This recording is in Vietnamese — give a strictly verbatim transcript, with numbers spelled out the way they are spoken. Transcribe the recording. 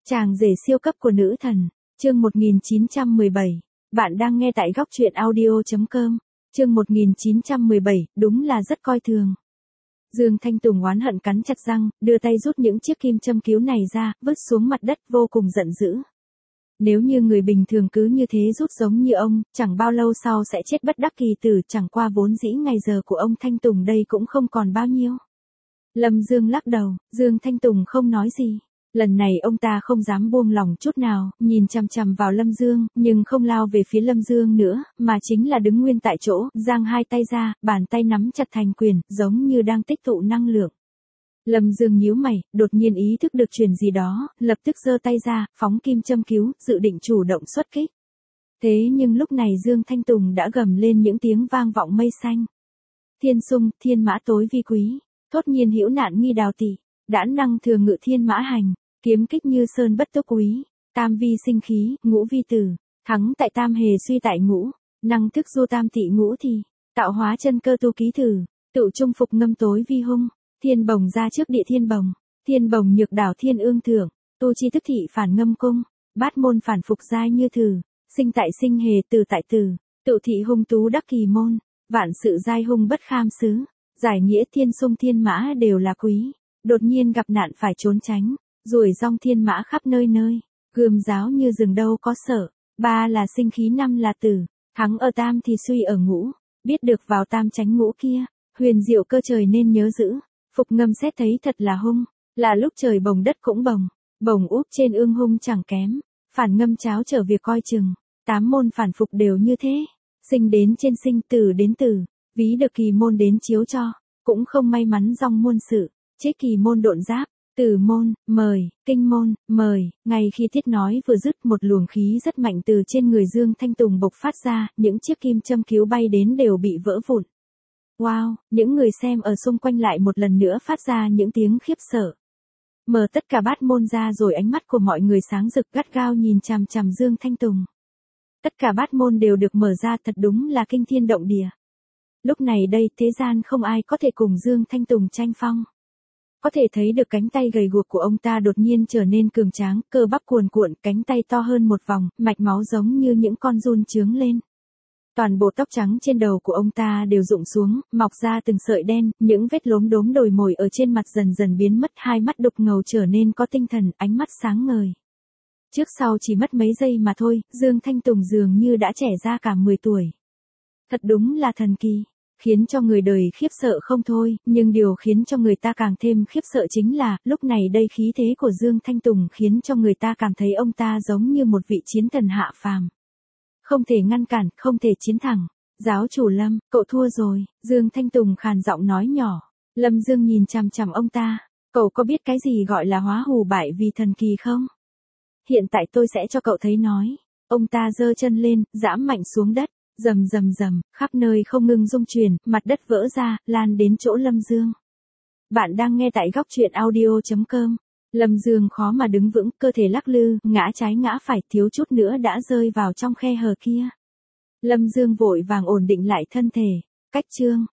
Chàng rể siêu cấp của nữ thần, chương một nghìn chín trăm mười bảy. Bạn đang nghe tại góc truyện audio.com. Chương một nghìn chín trăm mười bảy, đúng là rất coi thường. Dương Thanh Tùng oán hận cắn chặt răng, đưa tay rút những chiếc kim châm cứu này ra, vứt xuống mặt đất vô cùng giận dữ. Nếu như người bình thường cứ như thế rút giống như ông, chẳng bao lâu sau sẽ chết bất đắc kỳ tử, chẳng qua vốn dĩ ngày giờ của ông Thanh Tùng đây cũng không còn bao nhiêu. Lâm Dương lắc đầu, Dương Thanh Tùng không nói gì. Lần này ông ta không dám buông lòng chút nào, nhìn chằm chằm vào Lâm Dương, nhưng không lao về phía Lâm Dương nữa, mà chính là đứng nguyên tại chỗ, giang hai tay ra, bàn tay nắm chặt thành quyền, giống như đang tích tụ năng lượng. Lâm Dương nhíu mày, đột nhiên ý thức được chuyện gì đó, lập tức giơ tay ra, phóng kim châm cứu, dự định chủ động xuất kích. Thế nhưng lúc này Dương Thanh Tùng đã gầm lên những tiếng vang vọng mây xanh. Thiên sung, thiên mã tối vi quý, thốt nhiên hữu nạn nghi đào tỷ, đãn năng thường ngự thiên mã hành, kiếm kích như sơn bất túc quý, tam vi sinh khí, ngũ vi tử, thắng tại tam hề suy tại ngũ, năng thức du tam thị ngũ thì, tạo hóa chân cơ tu ký thử, tự trung phục ngâm tối vi hung, thiên bồng ra trước địa thiên bồng, thiên bồng nhược đảo thiên ương thưởng, tu chi thức thị phản ngâm cung, bát môn phản phục giai như thử, sinh tại sinh hề từ tại tử, tự thị hung tú đắc kỳ môn, vạn sự giai hung bất kham xứ, giải nghĩa thiên sung thiên mã đều là quý, đột nhiên gặp nạn phải trốn tránh. Ruồi rong thiên mã khắp nơi nơi, gươm giáo như rừng đâu có sợ, ba là sinh khí, năm là tử, thắng ở tam thì suy ở ngũ, biết được vào tam tránh ngũ kia, huyền diệu cơ trời nên nhớ giữ, phục ngâm xét thấy thật là hung, là lúc trời bồng đất cũng bồng, bồng úp trên ương hung chẳng kém, phản ngâm cháo trở việc coi chừng, tám môn phản phục đều như thế, sinh đến trên sinh, tử đến tử, ví được kỳ môn đến chiếu cho, cũng không may mắn dòng môn sự, chế kỳ môn độn giáp. Tử môn, mời, kinh môn, mời, ngay khi Tiết nói vừa dứt một luồng khí rất mạnh từ trên người Dương Thanh Tùng bộc phát ra, những chiếc kim châm cứu bay đến đều bị vỡ vụn. Wow, những người xem ở xung quanh lại một lần nữa phát ra những tiếng khiếp sợ. Mở tất cả bát môn ra rồi ánh mắt của mọi người sáng rực gắt gao nhìn chằm chằm Dương Thanh Tùng. Tất cả bát môn đều được mở ra, thật đúng là kinh thiên động địa. Lúc này đây thế gian không ai có thể cùng Dương Thanh Tùng tranh phong. Có thể thấy được cánh tay gầy guộc của ông ta đột nhiên trở nên cường tráng, cơ bắp cuồn cuộn, cánh tay to hơn một vòng, mạch máu giống như những con giun trướng lên. Toàn bộ tóc trắng trên đầu của ông ta đều rụng xuống, mọc ra từng sợi đen, những vết lốm đốm đồi mồi ở trên mặt dần dần biến mất, hai mắt đục ngầu trở nên có tinh thần, ánh mắt sáng ngời. Trước sau chỉ mất mấy giây mà thôi, Dương Thanh Tùng dường như đã trẻ ra cả mười tuổi. Thật đúng là thần kỳ. Khiến cho người đời khiếp sợ không thôi, nhưng điều khiến cho người ta càng thêm khiếp sợ chính là, lúc này đây khí thế của Dương Thanh Tùng khiến cho người ta cảm thấy ông ta giống như một vị chiến thần hạ phàm. Không thể ngăn cản, không thể chiến thẳng. Giáo chủ Lâm, cậu thua rồi, Dương Thanh Tùng khàn giọng nói nhỏ. Lâm Dương nhìn chằm chằm ông ta, cậu có biết cái gì gọi là hóa hù bại vì thần kỳ không? Hiện tại tôi sẽ cho cậu thấy nói. Ông ta giơ chân lên, giẫm mạnh xuống đất. Rầm rầm rầm, khắp nơi không ngừng rung chuyển, mặt đất vỡ ra, lan đến chỗ Lâm Dương. Bạn đang nghe tại góc truyện audio.com. Lâm Dương khó mà đứng vững, cơ thể lắc lư, ngã trái ngã phải, thiếu chút nữa đã rơi vào trong khe hở kia. Lâm Dương vội vàng ổn định lại thân thể. Cách chương,